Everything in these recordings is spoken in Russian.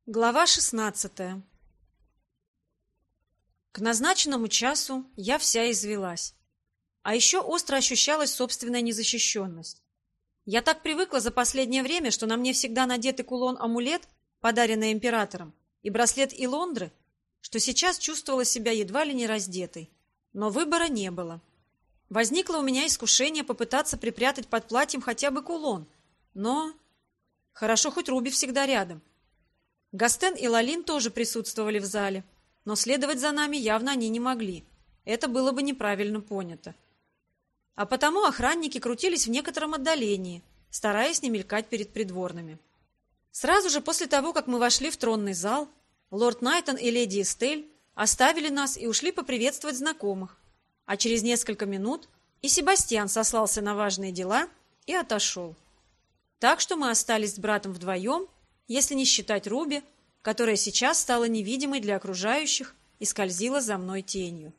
Глава 16. К назначенному часу я вся извелась. А еще остро ощущалась собственная незащищенность. Я так привыкла за последнее время, что на мне всегда надетый кулон-амулет, подаренный императором, и браслет Илондры, что сейчас чувствовала себя едва ли не раздетой. Но выбора не было. Возникло у меня искушение попытаться припрятать под платьем хотя бы кулон, но... Хорошо, хоть Руби всегда рядом. Гастен и Лалин тоже присутствовали в зале, но следовать за нами явно они не могли. Это было бы неправильно понято. А потому охранники крутились в некотором отдалении, стараясь не мелькать перед придворными. Сразу же после того, как мы вошли в тронный зал, лорд Найтон и леди Эстель оставили нас и ушли поприветствовать знакомых, а через несколько минут и Себастьян сослался на важные дела и отошел. Так что мы остались с братом вдвоем, если не считать Руби, которая сейчас стала невидимой для окружающих и скользила за мной тенью.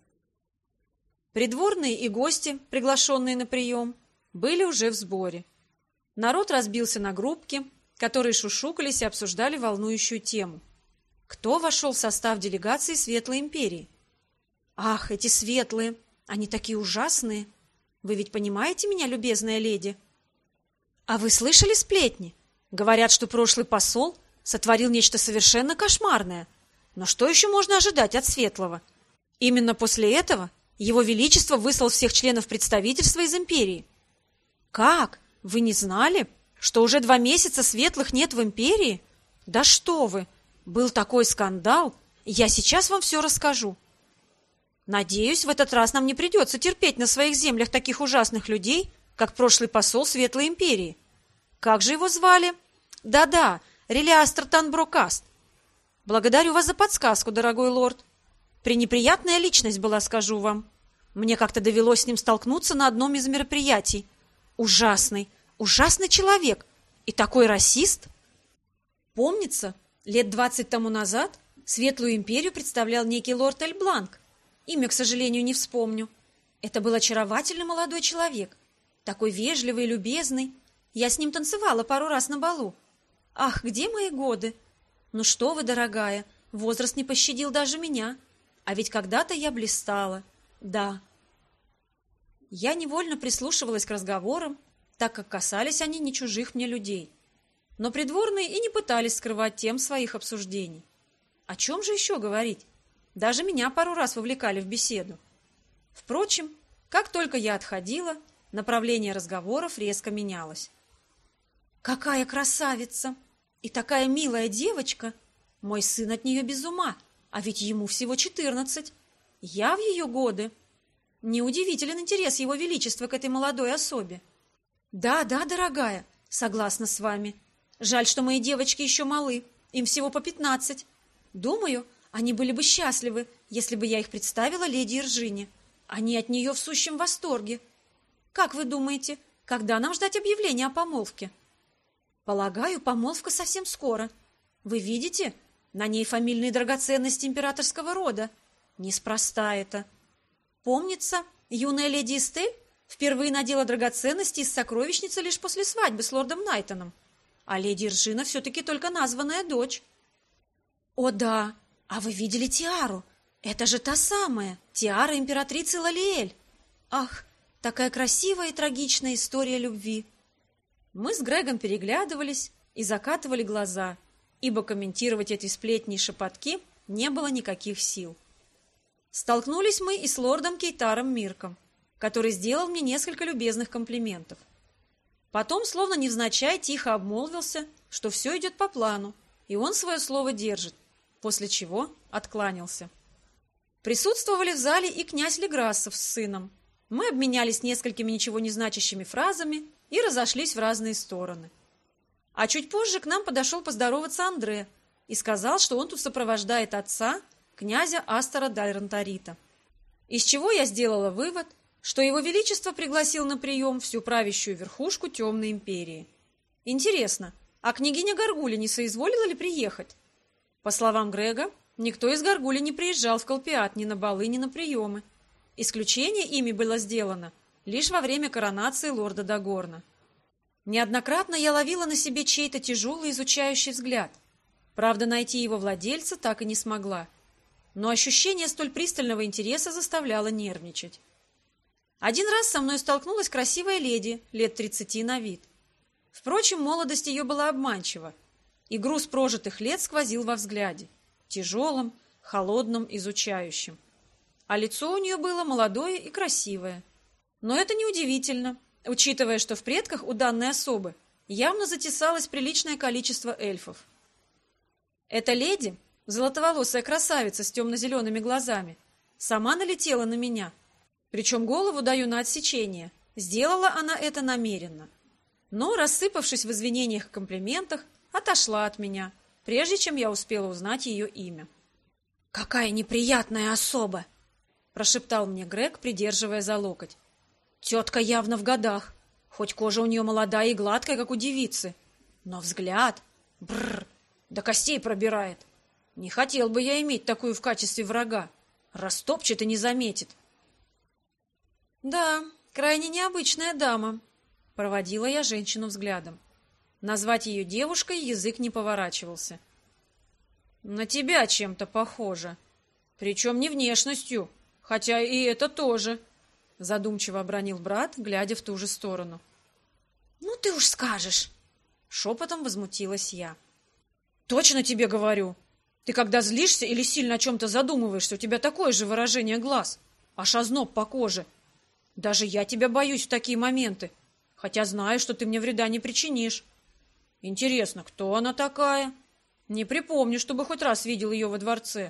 Придворные и гости, приглашенные на прием, были уже в сборе. Народ разбился на группки, которые шушукались и обсуждали волнующую тему. Кто вошел в состав делегации Светлой Империи? Ах, эти светлые! Они такие ужасные! Вы ведь понимаете меня, любезная леди? А вы слышали сплетни? Говорят, что прошлый посол сотворил нечто совершенно кошмарное. Но что еще можно ожидать от Светлого? Именно после этого Его Величество выслал всех членов представительства из империи. Как? Вы не знали, что уже 2 месяца Светлых нет в империи? Да что вы! Был такой скандал, я сейчас вам все расскажу. Надеюсь, в этот раз нам не придется терпеть на своих землях таких ужасных людей, как прошлый посол Светлой Империи. Как же его звали? Да-да, Релиастер Танброкаст. Благодарю вас за подсказку, дорогой лорд. Пренеприятная личность была, скажу вам. Мне как-то довелось с ним столкнуться на одном из мероприятий. Ужасный, ужасный человек. И такой расист. Помнится, лет 20 тому назад Светлую Империю представлял некий лорд Эльбланк. Имя, к сожалению, не вспомню. Это был очаровательный молодой человек. Такой вежливый и любезный. Я с ним танцевала пару раз на балу. Ах, где мои годы? Ну что вы, дорогая, возраст не пощадил даже меня. А ведь когда-то я блистала. Да. Я невольно прислушивалась к разговорам, так как касались они не чужих мне людей. Но придворные и не пытались скрывать тем своих обсуждений. О чем же еще говорить? Даже меня пару раз вовлекали в беседу. Впрочем, как только я отходила, направление разговоров резко менялось. Какая красавица! И такая милая девочка! Мой сын от нее без ума, а ведь ему всего 14. Я в ее годы. Неудивителен интерес Его Величества к этой молодой особе. Да, дорогая, согласна с вами. Жаль, что мои девочки еще малы, им всего по 15. Думаю, они были бы счастливы, если бы я их представила леди Иржине. Они от нее в сущем восторге. Как вы думаете, когда нам ждать объявления о помолвке? Полагаю, помолвка совсем скоро. Вы видите, на ней фамильные драгоценности императорского рода. Неспроста это. Помнится, юная леди Эстель впервые надела драгоценности из сокровищницы лишь после свадьбы с лордом Найтоном. А леди Иржина все-таки только названная дочь. О да, а вы видели тиару? Это же та самая, тиара императрицы Лалиэль. Ах, такая красивая и трагичная история любви. Мы с Грегом переглядывались и закатывали глаза, ибо комментировать эти сплетни и шепотки не было никаких сил. Столкнулись мы и с лордом Кейтаром Мирком, который сделал мне несколько любезных комплиментов. Потом, словно невзначай, тихо обмолвился, что все идет по плану, и он свое слово держит, после чего откланялся. Присутствовали в зале и князь Леграссов с сыном. Мы обменялись несколькими ничего не значащими фразами и разошлись в разные стороны. А чуть позже к нам подошел поздороваться Андре и сказал, что он тут сопровождает отца, князя Астора Дайронтарита. Из чего я сделала вывод, что Его Величество пригласил на прием всю правящую верхушку Темной Империи. Интересно, а княгиня Гаргуля не соизволила ли приехать? По словам Грега, никто из Гаргули не приезжал в Колпиат ни на балы, ни на приемы. Исключение ими было сделано лишь во время коронации лорда Дагорна. Неоднократно я ловила на себе чей-то тяжелый изучающий взгляд. Правда, найти его владельца так и не смогла. Но ощущение столь пристального интереса заставляло нервничать. Один раз со мной столкнулась красивая леди, лет 30 на вид. Впрочем, молодость ее была обманчива, и груз прожитых лет сквозил во взгляде, тяжелым, холодным, изучающим. А лицо у нее было молодое и красивое. Но это неудивительно, учитывая, что в предках у данной особы явно затесалось приличное количество эльфов. Эта леди, золотоволосая красавица с темно-зелеными глазами, сама налетела на меня. Причем голову даю на отсечение. Сделала она это намеренно. Но, рассыпавшись в извинениях и комплиментах, отошла от меня, прежде чем я успела узнать ее имя. «Какая неприятная особа!» – прошептал мне Грег, придерживая за локоть. «Тетка явно в годах, хоть кожа у нее молодая и гладкая, как у девицы. Но взгляд... Бррр! До костей пробирает. Не хотел бы я иметь такую в качестве врага. Растопчет и не заметит». «Да, крайне необычная дама», — проводила я женщину взглядом. Назвать ее девушкой язык не поворачивался. «На тебя чем-то похоже. Причем не внешностью, хотя и это тоже», — задумчиво обронил брат, глядя в ту же сторону. «Ну ты уж скажешь», — шепотом возмутилась я. «Точно тебе говорю. Ты когда злишься или сильно о чем-то задумываешься, у тебя такое же выражение глаз, аж озноб по коже. Даже я тебя боюсь в такие моменты, хотя знаю, что ты мне вреда не причинишь. Интересно, кто она такая? Не припомню, чтобы хоть раз видел ее во дворце».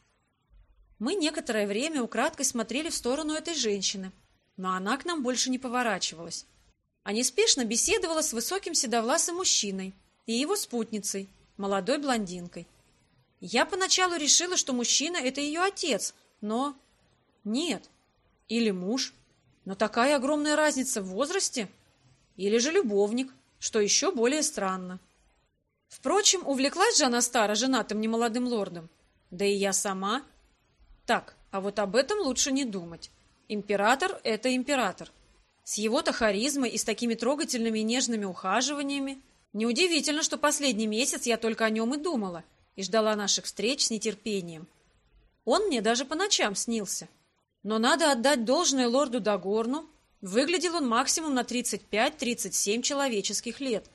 Мы некоторое время украдкой смотрели в сторону этой женщины, но она к нам больше не поворачивалась. А неспешно беседовала с высоким седовласым мужчиной и его спутницей, молодой блондинкой. Я поначалу решила, что мужчина — это ее отец, но... Нет. Или муж. Но такая огромная разница в возрасте. Или же любовник, что еще более странно. Впрочем, увлеклась же она старо женатым немолодым лордом. Да и я сама. Так, а вот об этом лучше не думать. Император — это император. С его-то харизмой и с такими трогательными и нежными ухаживаниями. Неудивительно, что последний месяц я только о нем и думала, и ждала наших встреч с нетерпением. Он мне даже по ночам снился. Но надо отдать должное лорду Дагорну, выглядел он максимум на 35-37 человеческих лет.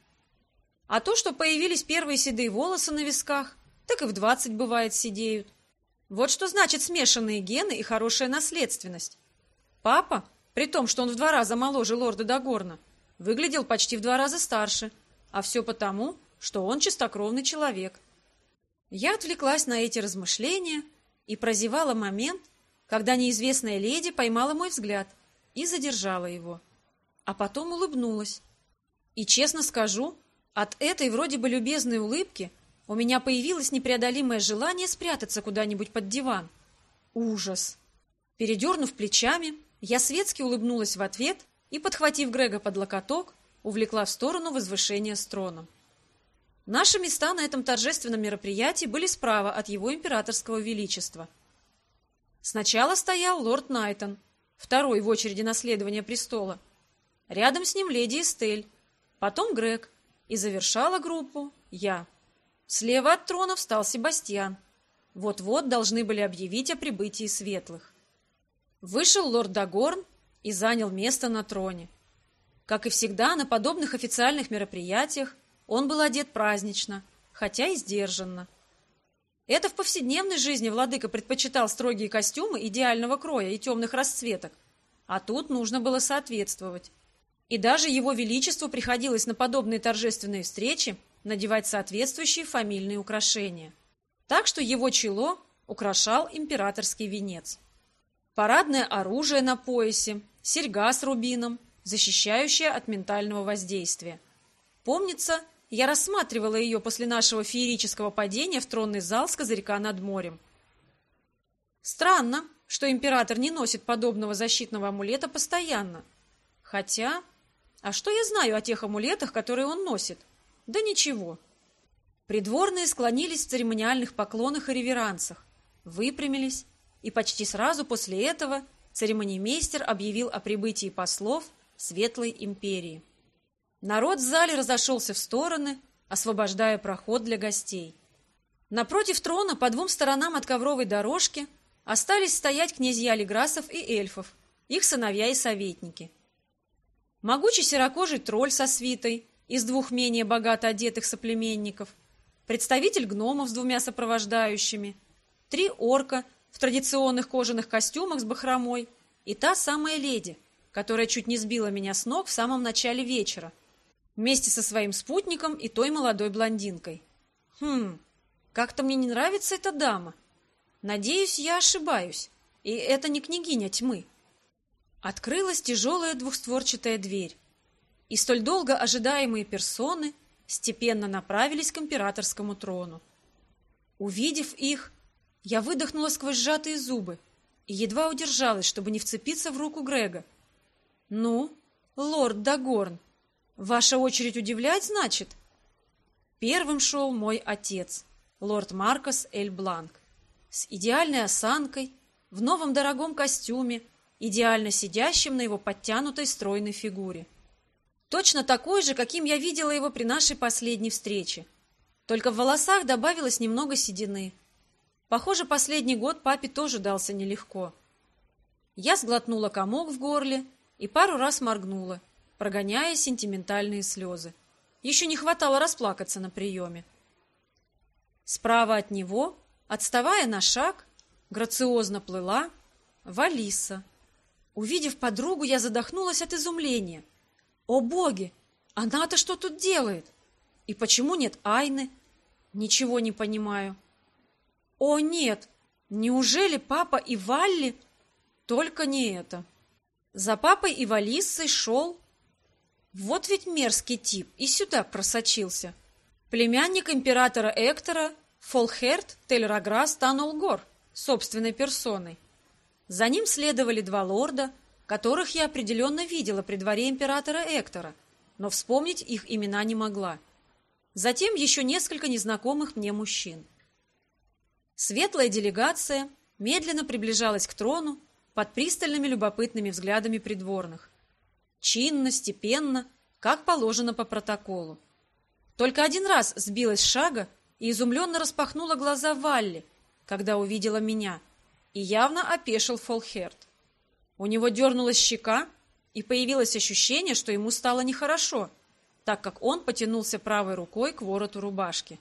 А то, что появились первые седые волосы на висках, так и в 20 бывает седеют. Вот что значит смешанные гены и хорошая наследственность. Папа, при том, что он в 2 раза моложе лорда Дагорна, выглядел почти в 2 раза старше, а все потому, что он чистокровный человек. Я отвлеклась на эти размышления и прозевала момент, когда неизвестная леди поймала мой взгляд и задержала его. А потом улыбнулась. И, честно скажу, от этой вроде бы любезной улыбки у меня появилось непреодолимое желание спрятаться куда-нибудь под диван. Ужас! Передернув плечами, я светски улыбнулась в ответ и, подхватив Грега под локоток, увлекла в сторону возвышения с троном. Наши места на этом торжественном мероприятии были справа от его императорского величества. Сначала стоял лорд Найтон, второй в очереди наследования престола. Рядом с ним леди Эстель, потом Грег, и завершала группу я. Слева от трона встал Себастьян. Вот-вот должны были объявить о прибытии светлых. Вышел лорд Дагорн и занял место на троне. Как и всегда, на подобных официальных мероприятиях он был одет празднично, хотя и сдержанно. Это в повседневной жизни владыка предпочитал строгие костюмы идеального кроя и темных расцветок, а тут нужно было соответствовать. И даже его величеству приходилось на подобные торжественные встречи надевать соответствующие фамильные украшения. Так что его чело украшал императорский венец. Парадное оружие на поясе, серьга с рубином, защищающая от ментального воздействия. Помнится, я рассматривала ее после нашего феерического падения в тронный зал с козырька над морем. Странно, что император не носит подобного защитного амулета постоянно. Хотя, а что я знаю о тех амулетах, которые он носит? Да ничего. Придворные склонились в церемониальных поклонах и реверансах, выпрямились, и почти сразу после этого церемонимейстер объявил о прибытии послов Светлой империи. Народ в зале разошелся в стороны, освобождая проход для гостей. Напротив трона, по двум сторонам от ковровой дорожки, остались стоять князья Леграсов и эльфов, их сыновья и советники. Могучий серокожий тролль со свитой из двух менее богато одетых соплеменников, представитель гномов с двумя сопровождающими, 3 орка в традиционных кожаных костюмах с бахромой и та самая леди, которая чуть не сбила меня с ног в самом начале вечера, вместе со своим спутником и той молодой блондинкой. Как-то мне не нравится эта дама. Надеюсь, я ошибаюсь, и это не княгиня тьмы. Открылась тяжелая двухстворчатая дверь, и столь долго ожидаемые персоны степенно направились к императорскому трону. Увидев их, я выдохнула сквозь сжатые зубы и едва удержалась, чтобы не вцепиться в руку Грега. «Ну, лорд Дагорн, ваша очередь удивлять, значит?» Первым шел мой отец, лорд Маркос Эль-Бланк, с идеальной осанкой, в новом дорогом костюме, идеально сидящим на его подтянутой стройной фигуре. Точно такой же, каким я видела его при нашей последней встрече. Только в волосах добавилось немного седины. Похоже, последний год папе тоже дался нелегко. Я сглотнула комок в горле и пару раз моргнула, прогоняя сентиментальные слезы. Еще не хватало расплакаться на приеме. Справа от него, отставая на шаг, грациозно плыла Валиса. Увидев подругу, я задохнулась от изумления. О боги! Она-то что тут делает? И почему нет Айны? Ничего не понимаю. О нет! Неужели папа и Валли? Только не это. За папой и Валиссой шел... Вот ведь мерзкий тип, и сюда просочился. Племянник императора Эктора Фолхерт Тель-Раграс Танул-Гор собственной персоной. За ним следовали 2 лорда, которых я определенно видела при дворе императора Эктора, но вспомнить их имена не могла. Затем еще несколько незнакомых мне мужчин. Светлая делегация медленно приближалась к трону под пристальными любопытными взглядами придворных. Чинно, степенно, как положено по протоколу. Только один раз сбилась с шага и изумленно распахнула глаза Валли, когда увидела меня, и явно опешил Фолхерт. У него дернулась щека, и появилось ощущение, что ему стало нехорошо, так как он потянулся правой рукой к вороту рубашки.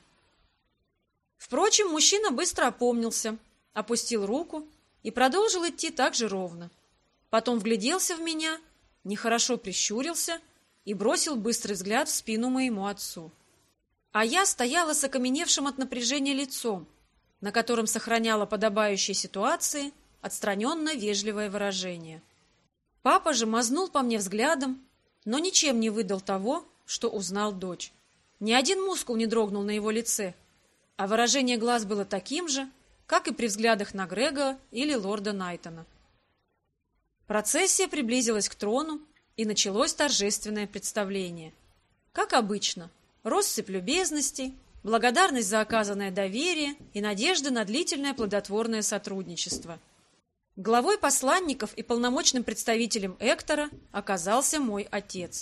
Впрочем, мужчина быстро опомнился, опустил руку и продолжил идти так же ровно. Потом вгляделся в меня, нехорошо прищурился и бросил быстрый взгляд в спину моему отцу. А я стояла с окаменевшим от напряжения лицом, на котором сохраняла подобающей ситуации отстраненно вежливое выражение. Папа же мазнул по мне взглядом, но ничем не выдал того, что узнал дочь. Ни один мускул не дрогнул на его лице, а выражение глаз было таким же, как и при взглядах на Грега или лорда Найтона. Процессия приблизилась к трону, и началось торжественное представление. Как обычно, россыпь любезностей, благодарность за оказанное доверие и надежда на длительное плодотворное сотрудничество. Главой посланников и полномочным представителем Эктора оказался мой отец.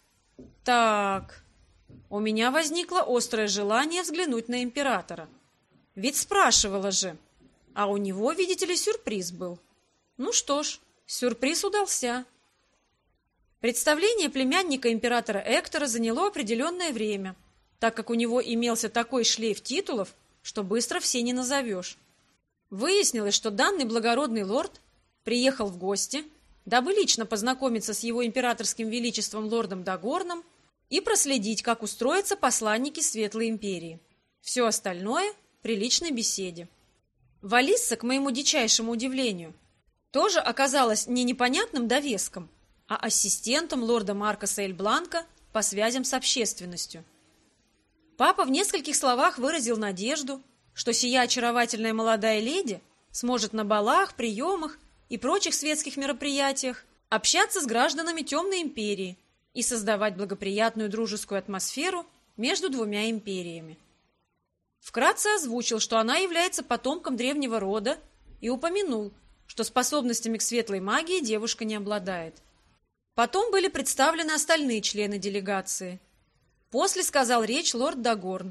Так, у меня возникло острое желание взглянуть на императора. Ведь спрашивала же, а у него, видите ли, сюрприз был. Ну что ж, сюрприз удался. Представление племянника императора Эктора заняло определенное время, так как у него имелся такой шлейф титулов, что быстро все не назовешь. Выяснилось, что данный благородный лорд приехал в гости, дабы лично познакомиться с его императорским величеством лордом Дагорном и проследить, как устроятся посланники Светлой Империи. Все остальное при личной беседе. Валисса, к моему дичайшему удивлению, тоже оказалась не непонятным довеском, а ассистентом лорда Маркоса Эль-Бланка по связям с общественностью. Папа в нескольких словах выразил надежду, что сия очаровательная молодая леди сможет на балах, приемах и прочих светских мероприятиях общаться с гражданами Темной Империи и создавать благоприятную дружескую атмосферу между двумя империями. Вкратце озвучил, что она является потомком древнего рода, и упомянул, что способностями к светлой магии девушка не обладает. Потом были представлены остальные члены делегации. После сказал речь лорд Дагорн,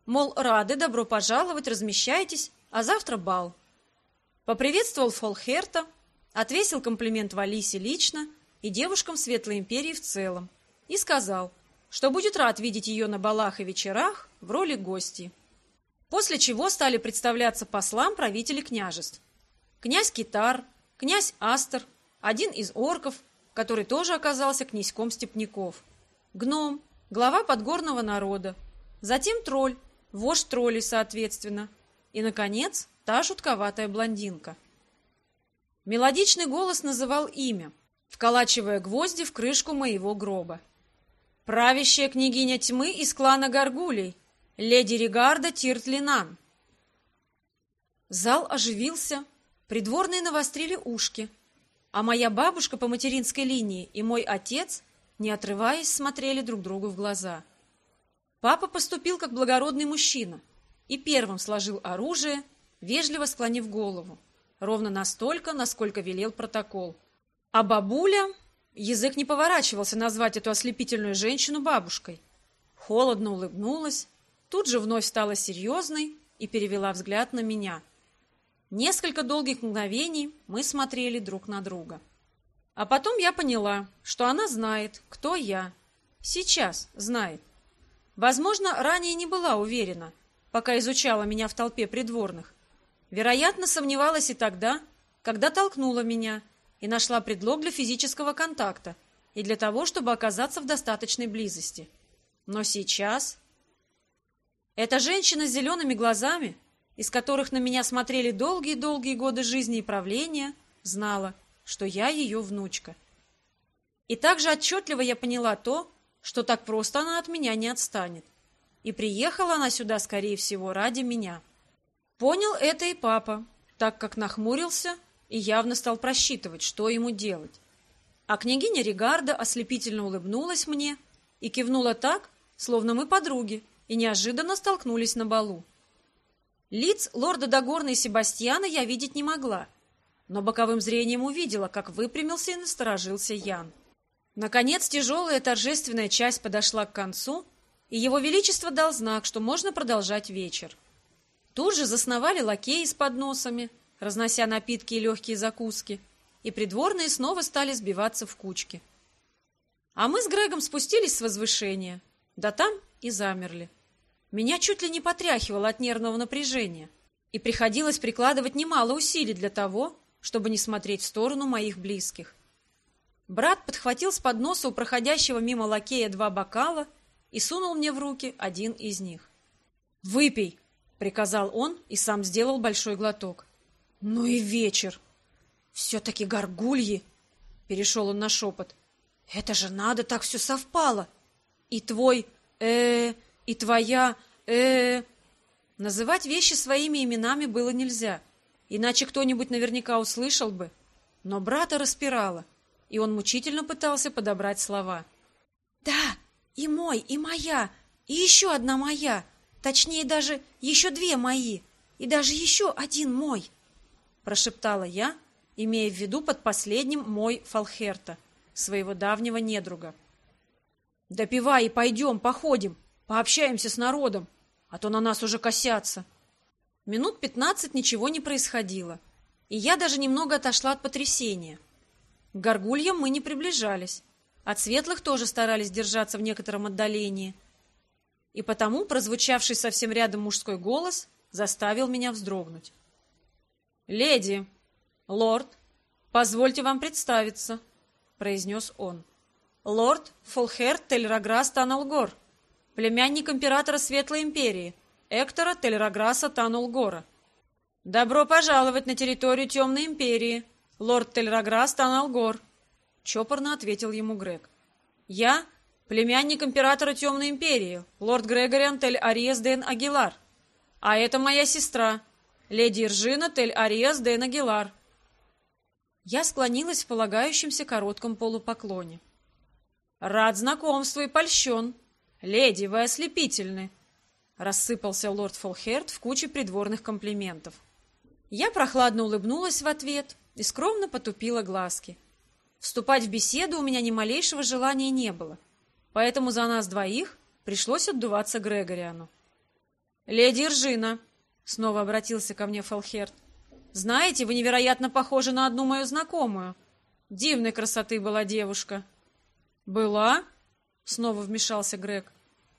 Мол, рады, добро пожаловать, размещайтесь, а завтра бал. Поприветствовал Фолхерта, отвесил комплимент Валисе лично и девушкам Светлой Империи в целом и сказал, что будет рад видеть ее на балах и вечерах в роли гостьи. После чего стали представляться послам правителей княжеств. Князь Китар, князь Астер, один из орков, который тоже оказался князьком степняков, гном, глава подгорного народа, затем тролль, вождь троллей соответственно, и, наконец, та жутковатая блондинка. Мелодичный голос называл имя, вколачивая гвозди в крышку моего гроба. Правящая княгиня тьмы из клана Гаргулей, леди Ригарда Тиртлинан. Зал оживился, придворные навострили ушки, а моя бабушка по материнской линии и мой отец, не отрываясь, смотрели друг другу в глаза. Папа поступил как благородный мужчина и первым сложил оружие, вежливо склонив голову, ровно настолько, насколько велел протокол. А бабуля... Язык не поворачивался назвать эту ослепительную женщину бабушкой. Холодно улыбнулась, тут же вновь стала серьезной и перевела взгляд на меня. Несколько долгих мгновений мы смотрели друг на друга. А потом я поняла, что она знает, кто я. Сейчас знает. Возможно, ранее не была уверена, пока изучала меня в толпе придворных. Вероятно, сомневалась и тогда, когда толкнула меня и нашла предлог для физического контакта и для того, чтобы оказаться в достаточной близости. Но сейчас... Эта женщина с зелеными глазами, из которых на меня смотрели долгие-долгие годы жизни и правления, знала, что я ее внучка. И также отчетливо я поняла то, что так просто она от меня не отстанет. И приехала она сюда, скорее всего, ради меня. Понял это и папа, так как нахмурился и явно стал просчитывать, что ему делать. А княгиня Ригарда ослепительно улыбнулась мне и кивнула так, словно мы подруги, и неожиданно столкнулись на балу. Лиц лорда Дагорна и Себастьяна я видеть не могла, но боковым зрением увидела, как выпрямился и насторожился Ян. Наконец тяжелая торжественная часть подошла к концу, и его величество дал знак, что можно продолжать вечер. Тут же засновали лакеи с подносами, разнося напитки и легкие закуски, и придворные снова стали сбиваться в кучки. А мы с Грегом спустились с возвышения, да там и замерли. Меня чуть ли не потряхивало от нервного напряжения, и приходилось прикладывать немало усилий для того, чтобы не смотреть в сторону моих близких. Брат подхватил с подноса у проходящего мимо лакея 2 бокала и сунул мне в руки один из них. «Выпей!» — приказал он и сам сделал большой глоток. «Ну и вечер! Все-таки горгульи!» — перешел он на шепот. «Это же надо, так все совпало! И твой, и твоя, Называть вещи своими именами было нельзя, иначе кто-нибудь наверняка услышал бы. Но брата распирало, и он мучительно пытался подобрать слова. «Да, и мой, и моя, и еще одна моя, точнее даже еще 2 мои, и даже еще 1 мой», прошептала я, имея в виду под последним мой Фолхерта, своего давнего недруга. «Допивай и пойдем, походим, пообщаемся с народом, а то на нас уже косятся». Минут 15 ничего не происходило, и я даже немного отошла от потрясения. К горгульям мы не приближались, от светлых тоже старались держаться в некотором отдалении, и потому прозвучавший совсем рядом мужской голос заставил меня вздрогнуть. «Леди, лорд, позвольте вам представиться», — произнес он. «Лорд Фолхерт Тель-Раграс Таналгор, племянник императора Светлой Империи, Эктора Тель-Раграса Танулгора. Добро пожаловать на территорию Темной Империи, лорд Тель-Раграс Таналгор», — чопорно ответил ему Грег. «Я племянник императора Темной Империи, лорд Грегориан Тель-Ариес Ден Агилар. А это моя сестра, леди Иржина Тель-Ариес Ден Агилар». Я склонилась в полагающемся коротком полупоклоне. «Рад знакомству и польщен. Леди, вы ослепительны», — рассыпался лорд Фолхерт в куче придворных комплиментов. Я прохладно улыбнулась в ответ и скромно потупила глазки. Вступать в беседу у меня ни малейшего желания не было, поэтому за нас двоих пришлось отдуваться Грегориану. «Леди Иржина», — снова обратился ко мне Фалхерт, — «знаете, вы невероятно похожи на одну мою знакомую. Дивной красоты была девушка». «Была?» — снова вмешался Грег.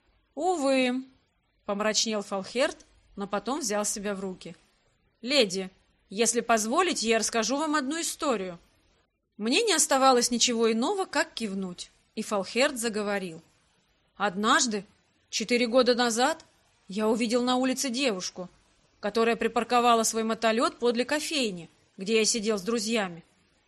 «Увы», — помрачнел Фалхерт, но потом взял себя в руки. «Леди, если позволите, я расскажу вам одну историю». Мне не оставалось ничего иного, как кивнуть, и Фалхерт заговорил. «Однажды, 4 года назад, я увидел на улице девушку, которая припарковала свой мотолет подле кофейни, где я сидел с друзьями.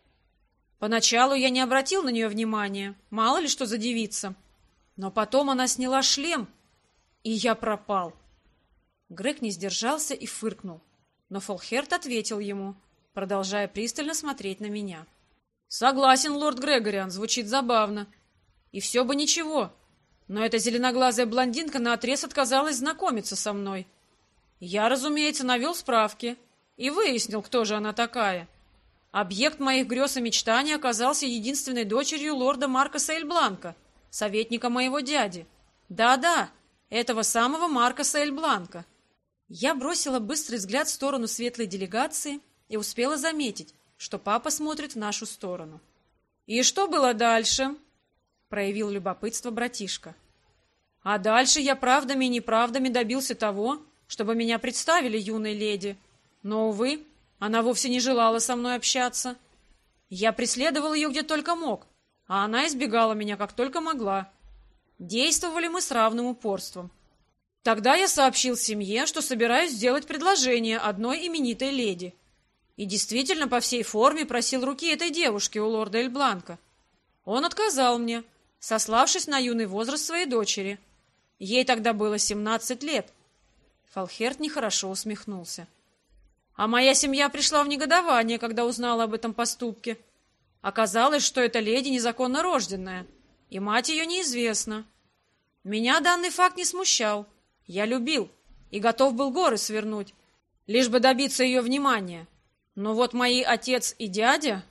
Поначалу я не обратил на нее внимания, мало ли что за девица. Но потом она сняла шлем, и я пропал». Грег не сдержался и фыркнул, но Фалхерт ответил ему, продолжая пристально смотреть на меня. «Согласен, лорд Грегориан, звучит забавно. И все бы ничего, но эта зеленоглазая блондинка наотрез отказалась знакомиться со мной. Я, разумеется, навел справки и выяснил, кто же она такая. Объект моих грез и мечтаний оказался единственной дочерью лорда Маркоса Эль-Бланка, советника моего дяди. Да-да, этого самого Маркоса Эль-Бланка». Я бросила быстрый взгляд в сторону светлой делегации и успела заметить, что папа смотрит в нашу сторону. «И что было дальше?» — проявил любопытство братишка. «А дальше я правдами и неправдами добился того, чтобы меня представили юной леди. Но, увы, она вовсе не желала со мной общаться. Я преследовал ее где только мог, а она избегала меня как только могла. Действовали мы с равным упорством. Тогда я сообщил семье, что собираюсь сделать предложение одной именитой леди. И действительно по всей форме просил руки этой девушки у лорда Эль-Бланка. Он отказал мне, сославшись на юный возраст своей дочери. Ей тогда было 17 лет. Фалхерт нехорошо усмехнулся. А моя семья пришла в негодование, когда узнала об этом поступке. Оказалось, что эта леди незаконно рожденная, и мать ее неизвестна. Меня данный факт не смущал. Я любил и готов был горы свернуть, лишь бы добиться ее внимания. Но вот мои отец и дядя...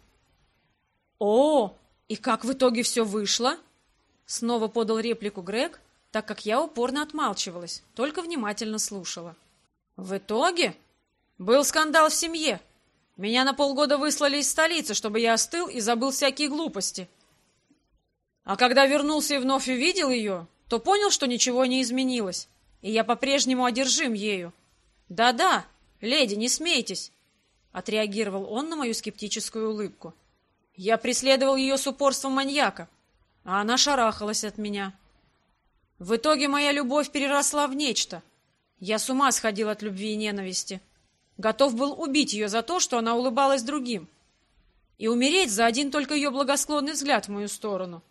«О, и как в итоге все вышло?» Снова подал реплику Грег, так как я упорно отмалчивалась, только внимательно слушала. «В итоге был скандал в семье. Меня на полгода выслали из столицы, чтобы я остыл и забыл всякие глупости. А когда вернулся и вновь увидел ее, то понял, что ничего не изменилось, и я по-прежнему одержим ею. Да-да, леди, не смейтесь!» Отреагировал он на мою скептическую улыбку. «Я преследовал ее с упорством маньяка, а она шарахалась от меня. В итоге моя любовь переросла в нечто. Я с ума сходил от любви и ненависти. Готов был убить ее за то, что она улыбалась другим, и умереть за один только ее благосклонный взгляд в мою сторону.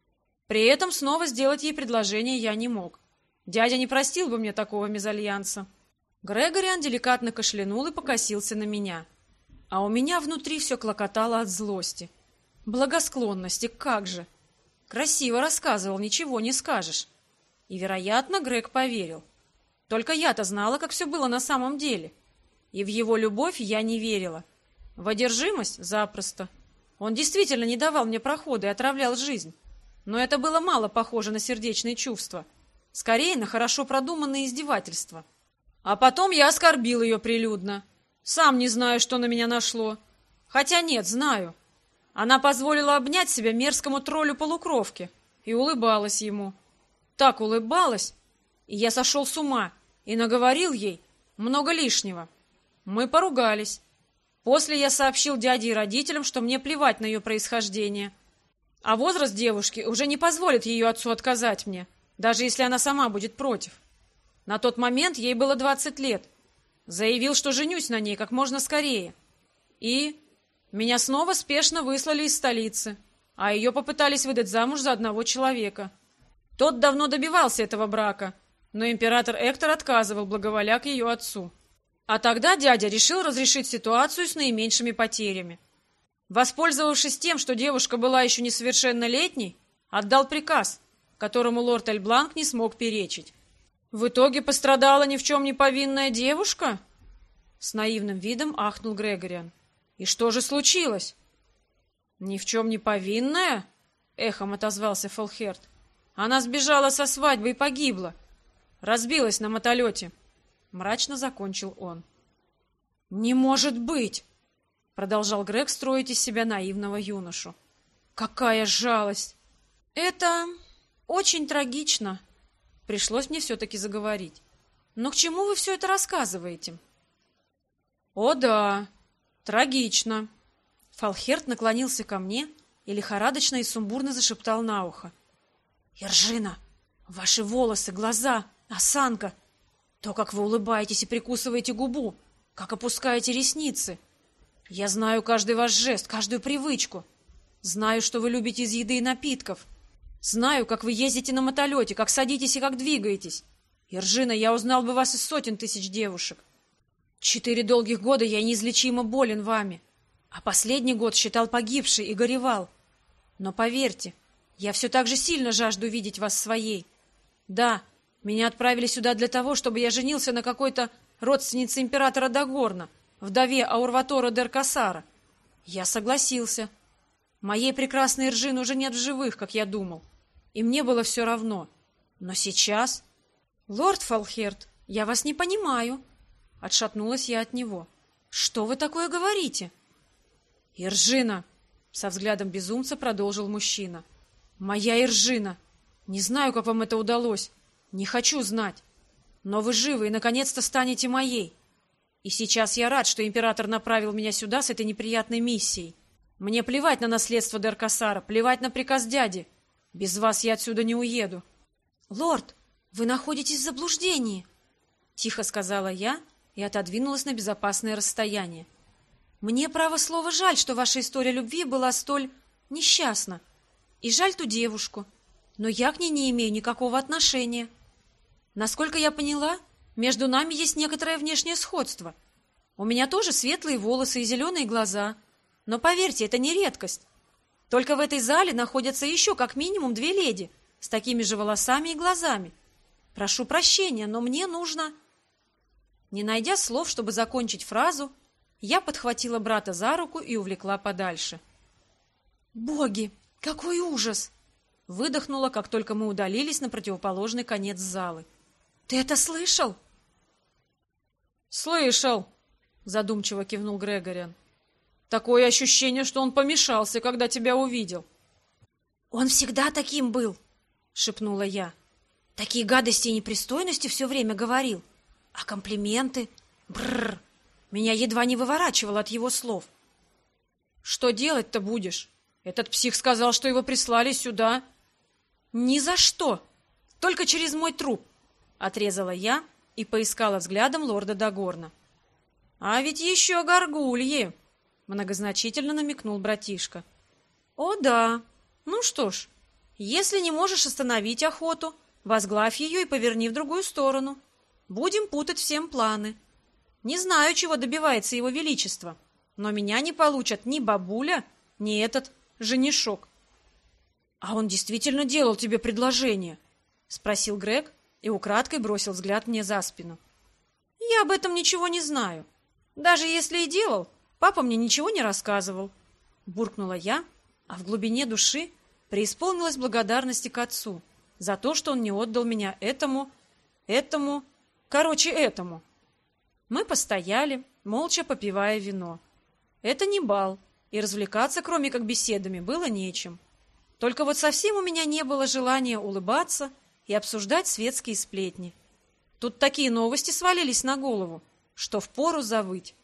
При этом снова сделать ей предложение я не мог. Дядя не простил бы мне такого мезальянса». Грегориан деликатно кашлянул и покосился на меня. А у меня внутри все клокотало от злости. Благосклонности, как же! Красиво рассказывал, ничего не скажешь. И, вероятно, Грег поверил. Только я-то знала, как все было на самом деле. И в его любовь я не верила. В одержимость — запросто. Он действительно не давал мне прохода и отравлял жизнь. Но это было мало похоже на сердечные чувства. Скорее, на хорошо продуманные издевательства. А потом я оскорбил ее прилюдно. Сам не знаю, что на меня нашло. Хотя нет, знаю. Она позволила обнять себя мерзкому троллю-полукровке и улыбалась ему. Так улыбалась, и я сошел с ума и наговорил ей много лишнего. Мы поругались. После я сообщил дяде и родителям, что мне плевать на ее происхождение. А возраст девушки уже не позволит ее отцу отказать мне, даже если она сама будет против. На тот момент ей было 20 лет. Заявил, что женюсь на ней как можно скорее. И меня снова спешно выслали из столицы, а ее попытались выдать замуж за одного человека. Тот давно добивался этого брака, но император Эктор отказывал, благоволя к ее отцу. А тогда дядя решил разрешить ситуацию с наименьшими потерями. Воспользовавшись тем, что девушка была еще несовершеннолетней, отдал приказ, которому лорд Эль-Бланк не смог перечить. «В итоге пострадала ни в чем не повинная девушка?» С наивным видом ахнул Грегориан. «И что же случилось?» «Ни в чем не повинная?» Эхом отозвался Фалхерт. «Она сбежала со свадьбы и погибла. Разбилась на мотолете. мрачно закончил он. «Не может быть!» — продолжал Грег строить из себя наивного юношу. «Какая жалость!» «Это очень трагично», — пришлось мне все-таки заговорить. «Но к чему вы все это рассказываете?» «О да, трагично!» Фалхерт наклонился ко мне и лихорадочно и сумбурно зашептал на ухо. «Иржина, ваши волосы, глаза, осанка, то, как вы улыбаетесь и прикусываете губу, как опускаете ресницы. Я знаю каждый ваш жест, каждую привычку. Знаю, что вы любите из еды и напитков. Знаю, как вы ездите на мотолете, как садитесь и как двигаетесь. Иржина, я узнал бы вас из сотен тысяч девушек. 4 долгих года я неизлечимо болен вами, а последний год считал погибшей и горевал. Но поверьте, я все так же сильно жажду видеть вас своей. Да, меня отправили сюда для того, чтобы я женился на какой-то родственнице императора Дагорна, вдове Аурватора Деркасара. Я согласился. Моей прекрасной Иржины уже нет в живых, как я думал, и мне было все равно. Но сейчас... «Лорд Фалхерт, я вас не понимаю», — отшатнулась я от него. «Что вы такое говорите?» «Иржина», — со взглядом безумца продолжил мужчина. «Моя Иржина. Не знаю, как вам это удалось. Не хочу знать. Но вы живы и, наконец-то, станете моей. И сейчас я рад, что император направил меня сюда с этой неприятной миссией. Мне плевать на наследство Деркасара, плевать на приказ дяди. Без вас я отсюда не уеду». «Лорд, вы находитесь в заблуждении», — тихо сказала я и отодвинулась на безопасное расстояние. «Мне, право слово, жаль, что ваша история любви была столь несчастна. И жаль ту девушку. Но я к ней не имею никакого отношения. Насколько я поняла, между нами есть некоторое внешнее сходство. У меня тоже светлые волосы и зеленые глаза. Но поверьте, это не редкость. Только в этой зале находятся еще как минимум 2 леди с такими же волосами и глазами. Прошу прощения, но мне нужно...» Не найдя слов, чтобы закончить фразу, я подхватила брата за руку и увлекла подальше. «Боги, какой ужас!» Выдохнула, как только мы удалились на противоположный конец залы. «Ты это слышал?» «Слышал», — задумчиво кивнул Грегориан. «Такое ощущение, что он помешался, когда тебя увидел». «Он всегда таким был», — шепнула я. «Такие гадости и непристойности все время говорил. А комплименты... Бррр! Меня едва не выворачивало от его слов». «Что делать-то будешь? Этот псих сказал, что его прислали сюда». «Ни за что! Только через мой труп!» — отрезала я и поискала взглядом лорда Дагорна. «А ведь еще горгульи!» — многозначительно намекнул братишка. «О да! Ну что ж, если не можешь остановить охоту, возглавь ее и поверни в другую сторону. Будем путать всем планы. Не знаю, чего добивается его величество, но меня не получат ни бабуля, ни этот женишок». «А он действительно делал тебе предложение?» — спросил Грег и украдкой бросил взгляд мне за спину. «Я об этом ничего не знаю. Даже если и делал, папа мне ничего не рассказывал», — буркнула я, а в глубине души преисполнилась благодарности к отцу за то, что он не отдал меня этому. Мы постояли, молча попивая вино. Это не бал, и развлекаться, кроме как беседами, было нечем. Только вот совсем у меня не было желания улыбаться и обсуждать светские сплетни. Тут такие новости свалились на голову, что впору завыть.